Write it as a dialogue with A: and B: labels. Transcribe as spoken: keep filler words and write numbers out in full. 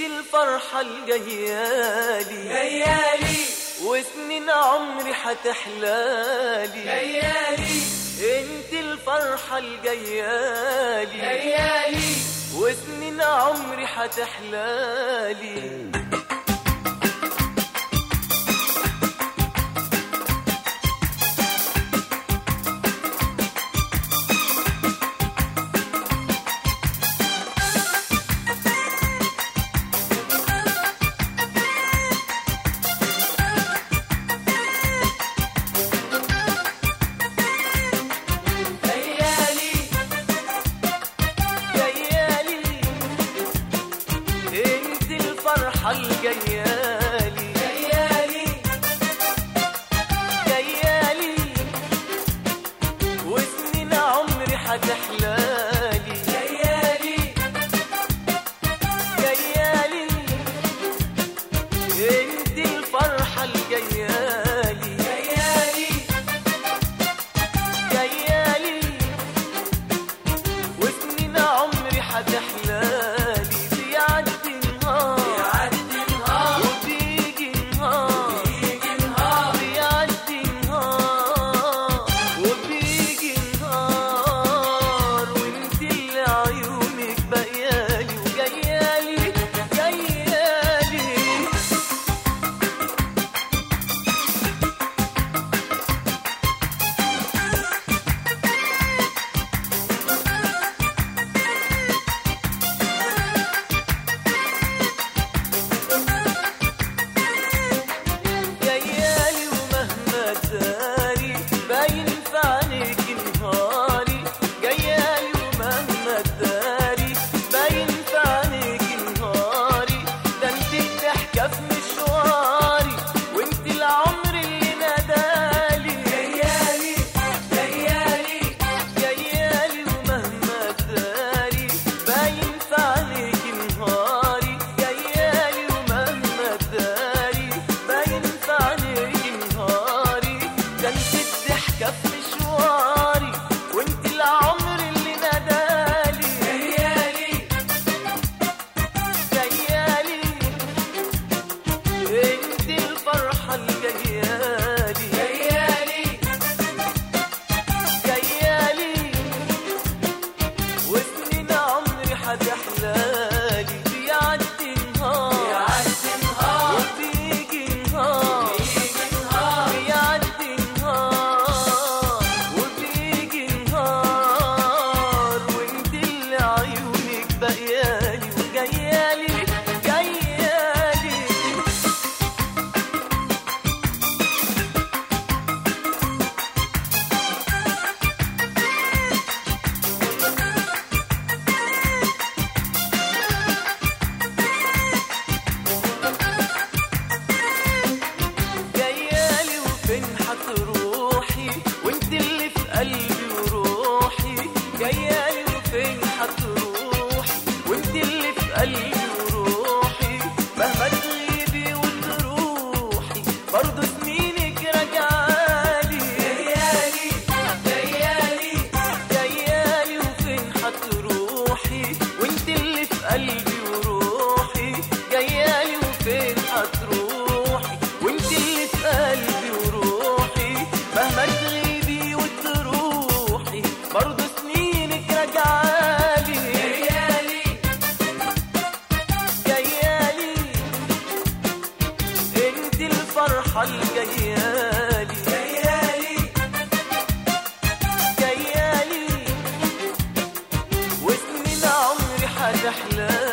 A: الفرحة الجيالي
B: جيالي
A: وسنين عمري حتحلالي
B: جيالي
A: انت الفرحة الجيالي
B: جيالي
A: وسنين عمري حتحلالي. الجيالي
B: جيالي
A: جيالي وسنين عمري حتحلالي
B: جيالي
A: جيالي انت الفرحة الجيالي
B: جيالي
A: جيالي وسنين عمري حتحلالي. بيعدي حتحلالي. بيعدي نهار
B: بيعدي نهار
A: وبيجي نهار
B: بيجي نهار
A: بيعدي نهار وبيجي نهار وانت اللي عيونك بقيالي وجيالي جيالي. روحي وانت اللي في قلبي وروحي جيالي وفين حتروحي وانت اللي في قلبي وروحي مهما تغيبي وتروحي برضو سنينك راجعالي.
B: جيالي جيالي
A: جيالي وفين حتروحي وانت اللي في قلبي وروحي جيالي وفين حتروحي وانت اللي في قلبي وروحي مهما تغيبي وتروحي برضو سنينك راجعالي.
B: جيالي
A: جيالي انت الفرحة الجيالي
B: جيالي
A: جيالي وسنين عمري حتحلالي.